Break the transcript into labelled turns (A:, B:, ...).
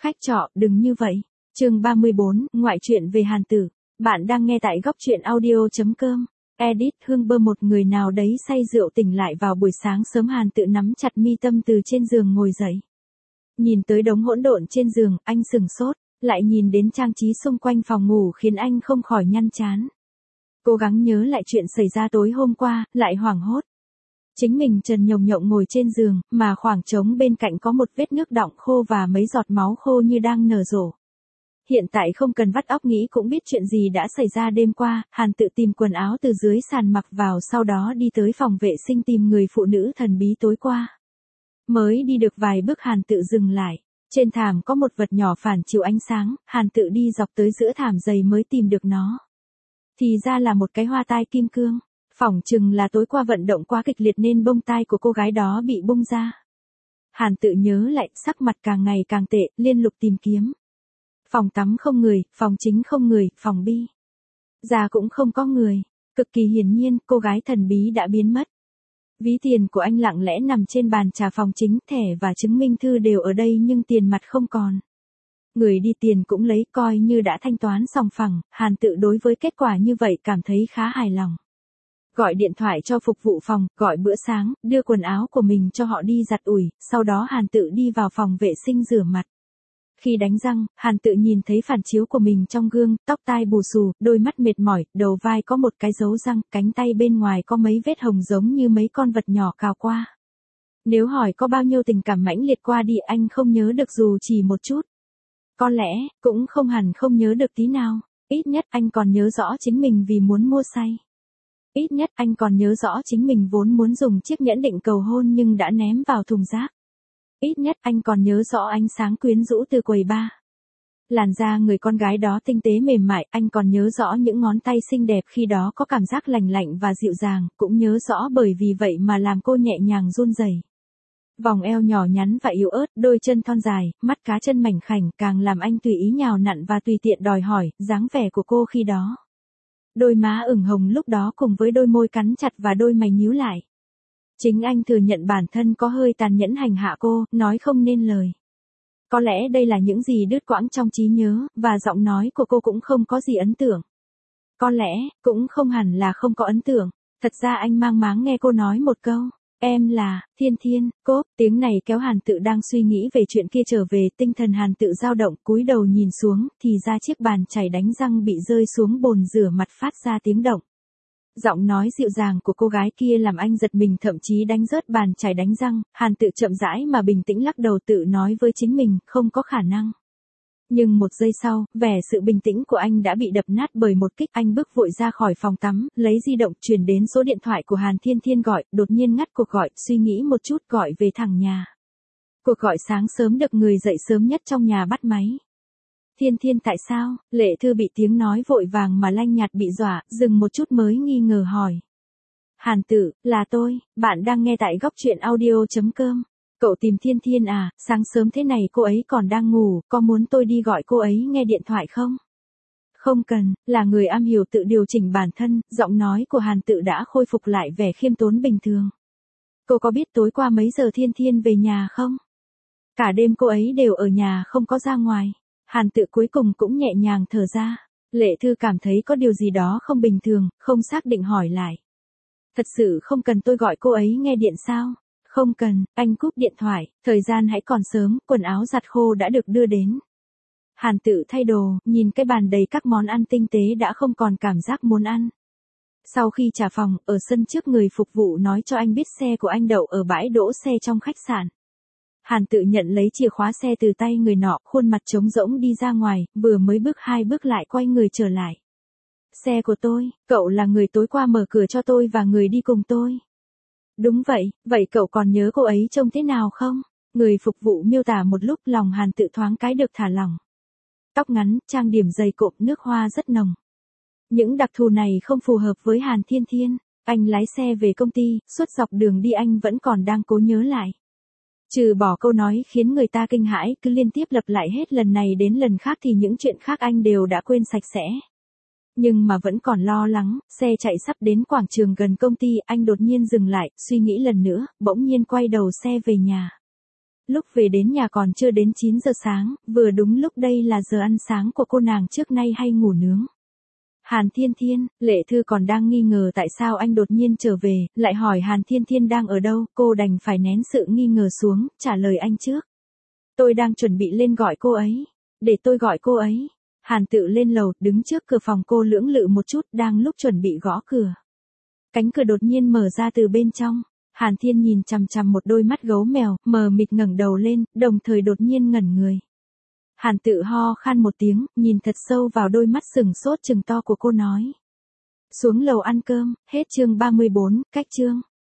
A: Khách trọ, đừng như vậy. Chương 34, ngoại truyện về Hàn Tử. Bạn đang nghe tại góc truyện audio.com. Edit Hương Bơ. Một người nào đấy say rượu tỉnh lại vào buổi sáng sớm. Hàn Tự nắm chặt mi tâm từ trên giường ngồi dậy. Nhìn tới đống hỗn độn trên giường, anh sửng sốt, lại nhìn đến trang trí xung quanh phòng ngủ khiến anh không khỏi nhăn trán. Cố gắng nhớ lại chuyện xảy ra tối hôm qua, lại hoảng hốt. Chính mình trần nhồng nhộng ngồi trên giường, mà khoảng trống bên cạnh có một vết nước đọng khô và mấy giọt máu khô như đang nở rộ. Hiện tại không cần vắt óc nghĩ cũng biết chuyện gì đã xảy ra đêm qua. Hàn Tự tìm quần áo từ dưới sàn mặc vào, sau đó đi tới phòng vệ sinh tìm người phụ nữ thần bí tối qua. Mới đi được vài bước Hàn Tự dừng lại. Trên thảm có một vật nhỏ phản chiếu ánh sáng, Hàn Tự đi dọc tới giữa thảm dày mới tìm được nó. Thì ra là một cái hoa tai kim cương. Phỏng chừng là tối qua vận động quá kịch liệt nên bông tai của cô gái đó bị bung ra. Hàn Tự nhớ lại, sắc mặt càng ngày càng tệ, liên tục tìm kiếm. Phòng tắm không người, phòng chính không người, phòng bi ra cũng không có người. Cực kỳ hiển nhiên, cô gái thần bí đã biến mất. Ví tiền của anh lặng lẽ nằm trên bàn trà phòng chính, thẻ và chứng minh thư đều ở đây nhưng tiền mặt không còn. Người đi tiền cũng lấy, coi như đã thanh toán sòng phẳng. Hàn Tự đối với kết quả như vậy cảm thấy khá hài lòng. Gọi điện thoại cho phục vụ phòng, gọi bữa sáng, đưa quần áo của mình cho họ đi giặt ủi, sau đó Hàn Tự đi vào phòng vệ sinh rửa mặt. Khi đánh răng, Hàn Tự nhìn thấy phản chiếu của mình trong gương, tóc tai bù xù, đôi mắt mệt mỏi, đầu vai có một cái dấu răng, cánh tay bên ngoài có mấy vết hồng giống như mấy con vật nhỏ cào qua. Nếu hỏi có bao nhiêu tình cảm mãnh liệt qua đi, anh không nhớ được dù chỉ một chút. Có lẽ, cũng không hẳn không nhớ được tí nào, ít nhất anh còn nhớ rõ chính mình vì muốn mua say. Ít nhất anh còn nhớ rõ chính mình vốn muốn dùng chiếc nhẫn định cầu hôn nhưng đã ném vào thùng rác. Ít nhất anh còn nhớ rõ ánh sáng quyến rũ từ quầy bar. Làn da người con gái đó tinh tế mềm mại, anh còn nhớ rõ những ngón tay xinh đẹp khi đó có cảm giác lành lạnh và dịu dàng, cũng nhớ rõ bởi vì vậy mà làm cô nhẹ nhàng run rẩy. Vòng eo nhỏ nhắn và yếu ớt, đôi chân thon dài, mắt cá chân mảnh khảnh càng làm anh tùy ý nhào nặn và tùy tiện đòi hỏi, dáng vẻ của cô khi đó. Đôi má ửng hồng lúc đó cùng với đôi môi cắn chặt và đôi mày nhíu lại. Chính anh thừa nhận bản thân có hơi tàn nhẫn hành hạ cô, nói không nên lời. Có lẽ đây là những gì đứt quãng trong trí nhớ, và giọng nói của cô cũng không có gì ấn tượng. Có lẽ, cũng không hẳn là không có ấn tượng. Thật ra anh mang máng nghe cô nói một câu. Em là, Thiên Thiên, cốp, tiếng này kéo Hàn Tự đang suy nghĩ về chuyện kia trở về, tinh thần Hàn Tự dao động, cúi đầu nhìn xuống, thì ra chiếc bàn chải đánh răng bị rơi xuống bồn rửa mặt phát ra tiếng động. Giọng nói dịu dàng của cô gái kia làm anh giật mình, thậm chí đánh rớt bàn chải đánh răng. Hàn Tự chậm rãi mà bình tĩnh lắc đầu, tự nói với chính mình, không có khả năng. Nhưng một giây sau, vẻ sự bình tĩnh của anh đã bị đập nát bởi một kích. Anh bước vội ra khỏi phòng tắm, lấy di động truyền đến số điện thoại của Hàn Thiên Thiên gọi, đột nhiên ngắt cuộc gọi, suy nghĩ một chút gọi về thẳng nhà. Cuộc gọi sáng sớm được người dậy sớm nhất trong nhà bắt máy. Thiên Thiên tại sao? Lệ Thư bị tiếng nói vội vàng mà lanh nhạt bị dọa, dừng một chút mới nghi ngờ hỏi. Hàn Tự, là tôi, bạn đang nghe tại góc truyện audio.com. Cậu tìm Thiên Thiên à, sáng sớm thế này cô ấy còn đang ngủ, có muốn tôi đi gọi cô ấy nghe điện thoại không? Không cần, là người am hiểu tự điều chỉnh bản thân, giọng nói của Hàn Tự đã khôi phục lại vẻ khiêm tốn bình thường. Cô có biết tối qua mấy giờ Thiên Thiên về nhà không? Cả đêm cô ấy đều ở nhà không có ra ngoài. Hàn Tự cuối cùng cũng nhẹ nhàng thở ra. Lệ Thư cảm thấy có điều gì đó không bình thường, không xác định hỏi lại. Thật sự không cần tôi gọi cô ấy nghe điện sao? Không cần, anh cúp điện thoại, thời gian hãy còn sớm, quần áo giặt khô đã được đưa đến. Hàn Tự thay đồ, nhìn cái bàn đầy các món ăn tinh tế đã không còn cảm giác muốn ăn. Sau khi trả phòng, ở sân trước người phục vụ nói cho anh biết xe của anh đậu ở bãi đỗ xe trong khách sạn. Hàn Tự nhận lấy chìa khóa xe từ tay người nọ, khuôn mặt trống rỗng đi ra ngoài, vừa mới bước 2 bước lại quay người trở lại. Xe của tôi, cậu là người tối qua mở cửa cho tôi và người đi cùng tôi. Đúng vậy, vậy cậu còn nhớ cô ấy trông thế nào không? Người phục vụ miêu tả một lúc, lòng Hàn Tự thoáng cái được thả lỏng. Tóc ngắn, trang điểm dày cộm, nước hoa rất nồng. Những đặc thù này không phù hợp với Hàn Thiên Thiên. Anh lái xe về công ty, suốt dọc đường đi anh vẫn còn đang cố nhớ lại. Trừ bỏ câu nói khiến người ta kinh hãi cứ liên tiếp lặp lại hết lần này đến lần khác thì những chuyện khác anh đều đã quên sạch sẽ. Nhưng mà vẫn còn lo lắng, xe chạy sắp đến quảng trường gần công ty, anh đột nhiên dừng lại, suy nghĩ lần nữa, bỗng nhiên quay đầu xe về nhà. lúc về đến nhà còn chưa đến 9 giờ sáng, vừa đúng lúc đây là giờ ăn sáng của cô nàng trước nay hay ngủ nướng. Hàn Thiên Thiên, Lệ Thư còn đang nghi ngờ tại sao anh đột nhiên trở về, lại hỏi Hàn Thiên Thiên đang ở đâu, cô đành phải nén sự nghi ngờ xuống, trả lời anh trước. Tôi đang chuẩn bị lên gọi cô ấy. Để tôi gọi cô ấy. Hàn Tự lên lầu, đứng trước cửa phòng cô lưỡng lự một chút, đang lúc chuẩn bị gõ cửa. Cánh cửa đột nhiên mở ra từ bên trong. Hàn Thiên nhìn chằm chằm một đôi mắt gấu mèo, mờ mịt ngẩng đầu lên, đồng thời đột nhiên ngẩn người. Hàn Tự ho khan một tiếng, nhìn thật sâu vào đôi mắt sừng sốt trừng to của cô nói. Xuống lầu ăn cơm, hết chương 34, cách chương.